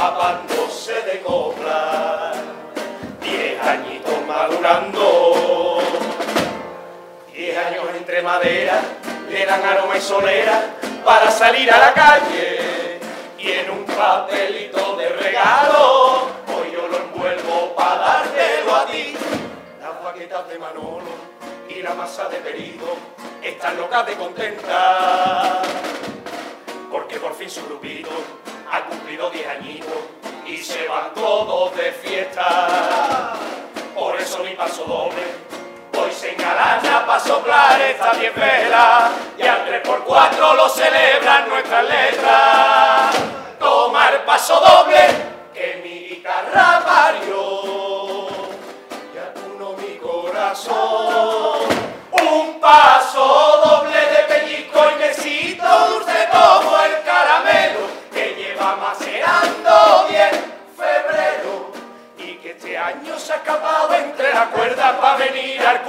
empapándose de copla. 10 añitos madurando, 10 años entre madera, le dan aroma y solera para salir a la calle. Y en un papelito de regalo, hoy yo lo envuelvo para dártelo a ti. Las baquetas de Manolo y la masa de Perico están locas de contenta, porque por fin su grupito ha cumplido 10 añitos y se van todos de fiesta. Por eso mi paso doble hoy se engalana para soplar estas 10 velas, y al 3x4 lo celebran nuestras letras. Toma el paso doble que mi guitarra parió, ya tú no mi corazón. Un paso doble de pellizco y besito dulce como el caramelo que lleva macerando 10 febrero y que este año se ha escapado entre las cuerdas para venir al